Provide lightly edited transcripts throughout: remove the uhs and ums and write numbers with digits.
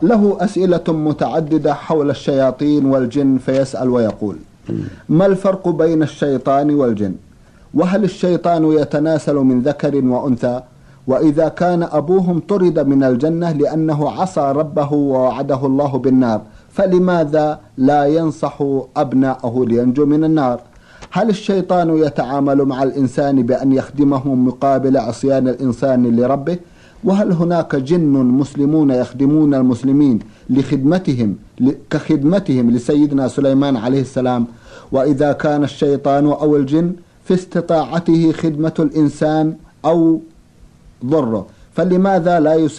له أسئلة متعددة حول الشياطين والجن، فيسأل ويقول: ما الفرق بين الشيطان والجن؟ وهل الشيطان يتناسل من ذكر وأنثى؟ وإذا كان أبوهم طرد من الجنة لأنه عصى ربه ووعده الله بالنار، فلماذا لا ينصح أبناءه لينجوا من النار؟ هل الشيطان يتعامل مع الإنسان بأن يخدمه مقابل عصيان الإنسان لربه؟ وهل هناك جن مسلمون يخدمون المسلمين كخدمتهم لسيدنا سليمان عليه السلام؟ وإذا كان الشيطان أو الجن في استطاعته خدمة الإنسان أو ضره، فلماذا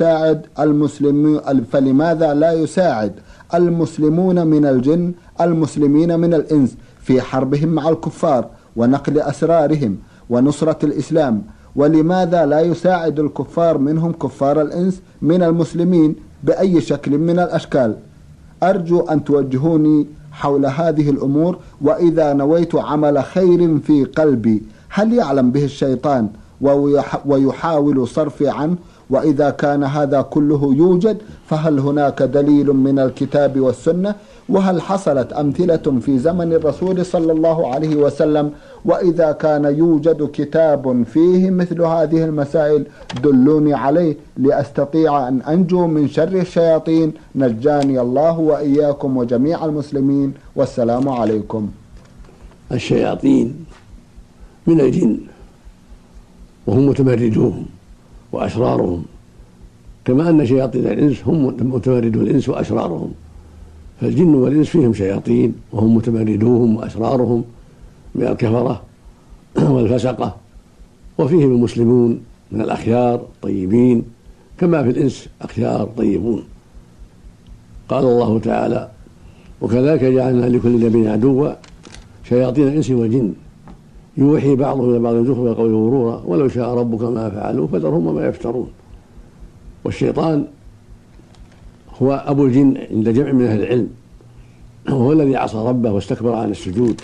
لا يساعد المسلمون من الجن المسلمين من الإنس في حربهم مع الكفار ونقل أسرارهم ونصرة الإسلام؟ ولماذا لا يساعد الكفار منهم كفار الإنس من المسلمين بأي شكل من الأشكال؟ أرجو أن توجهوني حول هذه الأمور. وإذا نويت عمل خير في قلبي، هل يعلم به الشيطان ويحاول صرفي عنه؟ وإذا كان هذا كله يوجد، فهل هناك دليل من الكتاب والسنة؟ وهل حصلت أمثلة في زمن الرسول صلى الله عليه وسلم؟ وإذا كان يوجد كتاب فيه مثل هذه المسائل دلوني عليه لأستطيع أن أنجو من شر الشياطين. نجاني الله وإياكم وجميع المسلمين، والسلام عليكم. الشياطين من الجن، وهم متمردوهم وأشرارهم، كما أن شياطين الإنس هم متمردو الإنس وأشرارهم. فالجن والإنس فيهم شياطين وهم متمردوهم وأشرارهم من الكفرة والفسقة، وفيهم المسلمون من الأخيار الطيبين، كما في الإنس أخيار طيبون. قال الله تعالى: وكذلك جعلنا لكل نبي عدوا شياطين الإنس والجن يوحي بعضهم إلى بعض زخرف القول غرورا ولو شاء ربك ما فعلوا فذرهم وما يفترون. والشيطان هو أبو الجن عند جمع من أهل العلم، وهو الذي عصى ربه واستكبر عن السجود.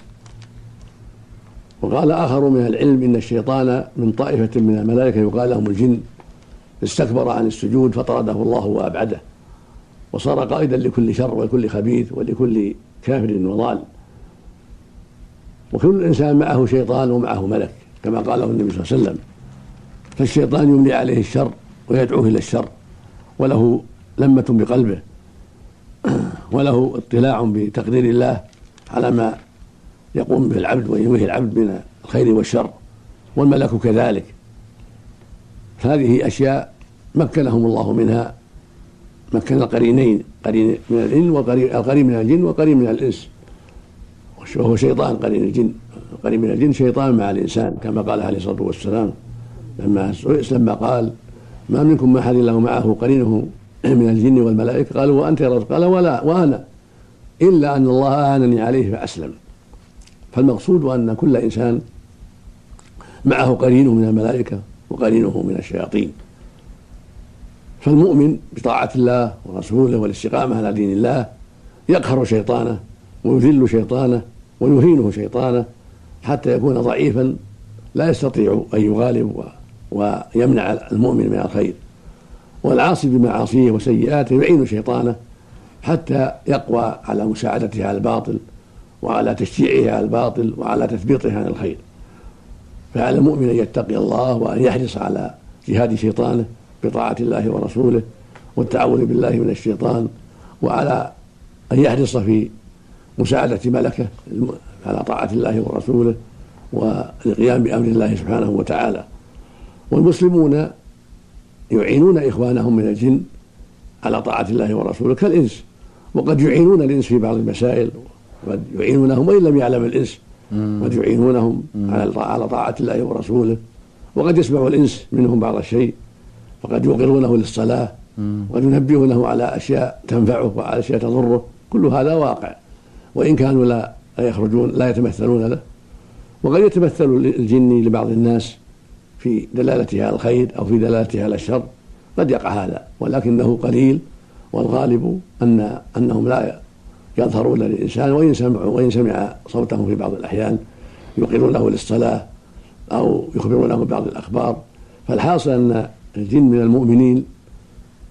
وقال آخر من أهل العلم إن الشيطان من طائفة من الملائكة يقال لهم الجن، استكبر عن السجود فطرده الله وأبعده، وصار قائدا لكل شر ولكل خبيث ولكل كافر وضال. وكل إنسان معه شيطان ومعه ملك، كما قاله النبي صلى الله عليه وسلم. فالشيطان يملي عليه الشر ويدعوه إلى الشر، وله لمة بقلبه، وله اطلاع بتقدير الله على ما يقوم به العبد وينويه العبد من الخير والشر، والملك كذلك. هذه أشياء مكنهم الله منها، مكن القرينين، قرين من الجن والقرين من الجن وقرين من الإنس، وهو شيطان قرين الجن. قرين من الجن شيطان مع الإنسان، كما قال عليه الصلاة والسلام لما قال: ما منكم من أحد له معه قرينه من الجن والملائكة، قالوا: وأنت يا رسول؟ قال: ولا وأنا، إلا أن الله أعانني عليه فأسلم. فالمقصود أن كل إنسان معه قرينه من الملائكة وقرينه من الشياطين. فالمؤمن بطاعة الله ورسوله والاستقامة على دين الله يقهر شيطانه ويذل شيطانه ويهينه شيطانه حتى يكون ضعيفا لا يستطيع أن يغالب ويمنع المؤمن من الخير. والعاصي بمعاصيه وسيئاته يعين شيطانه حتى يقوى على مساعدته على الباطل وعلى تشجيعه على الباطل وعلى تثبيطه عن الخير. فعلى المؤمن أن يتقي الله وأن يحرص على جهاد شيطانه بطاعة الله ورسوله والتعوذ بالله من الشيطان، وعلى أن يحرص في مساعدة ملكه على طاعة الله ورسوله والقيام بأمر الله سبحانه وتعالى. والمسلمون يعينون إخوانهم من الجن على طاعة الله ورسوله كالإنس، وقد يعينون الإنس في بعض المسائل، وقد يعينونهم وإن لم يعلم الإنس، قد يعينونهم على طاعة الله ورسوله. وقد يسمع الإنس منهم بعض الشيء، فقد يوقرونه للصلاة، وقد ينبهونه على أشياء تنفعه وعلى أشياء تضره. كل هذا واقع، وإن كانوا لا يخرجون لا يتمثلون له. وقد يتمثل الجن لبعض الناس في دلالته على الخير أو في دلالته على الشر، قد يقع هذا، ولكنه قليل. والغالب أنهم لا يظهرون للإنسان، وإن سمع صوتهم في بعض الأحيان يوقرونه للصلاة أو يخبرونه ببعض الأخبار. فالحاصل أن الجن من المؤمنين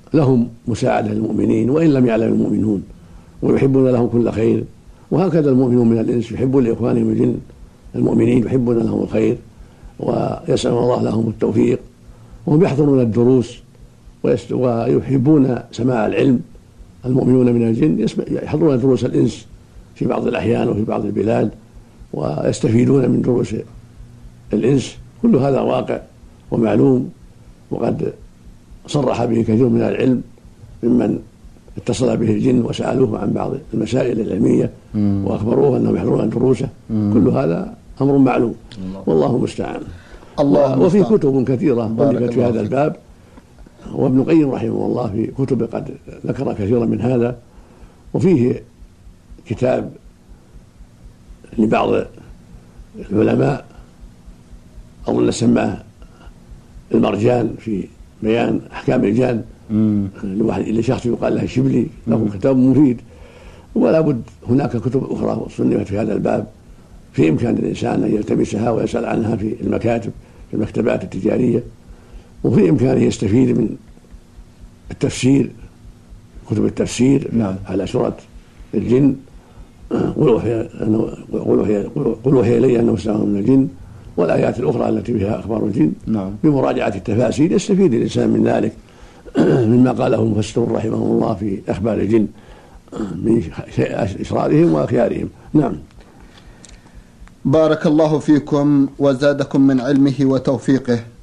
لهم مساعدة للمؤمنين وإن لم يعلم المؤمنون، ويحبون لهم كل خير. وهكذا المؤمنون من الإنس يحبون لإخوانهم الجن المؤمنين، يحبون لهم الخير ويسألون الله لهم التوفيق، وهم يحضرون الدروس ويحبون سماع العلم. المؤمنون من الجن يحضرون دروس الإنس في بعض الأحيان وفي بعض البلاد ويستفيدون من دروس الإنس. كل هذا واقع ومعلوم، وقد صرح به كثير من العلم ممن اتصل به الجن وسألوه عن بعض المسائل العلمية وأخبروه أنهم يحضرون دروسه. كل هذا أمر معلوم والله المستعان. وفي كتب كثيرة ألفت في هذا الباب، وابن القيم رحمه الله في كتب قد ذكر كثيرا من هذا. وفيه كتاب لبعض العلماء أظن سماه المرجان في بيان أحكام الجان لشخص يقال له الشبلي، له كتاب مفيد. ولا بد هناك كتب أخرى صنفت في هذا الباب في إمكان الإنسان أن يلتمسها ويسأل عنها في المكاتب في المكتبات التجارية، وفي إمكانه يستفيد من التفسير، كتب التفسير على سورة الجن. قل وحي إلي أنه استمع من الجن، والآيات الأخرى التي فيها أخبار الجن. بمراجعة التفاسير يستفيد الإنسان من ذلك مما قاله المفسرون رحمه الله في أخبار الجن من إشرارهم وأخيارهم. نعم. بارك الله فيكم وزادكم من علمه وتوفيقه.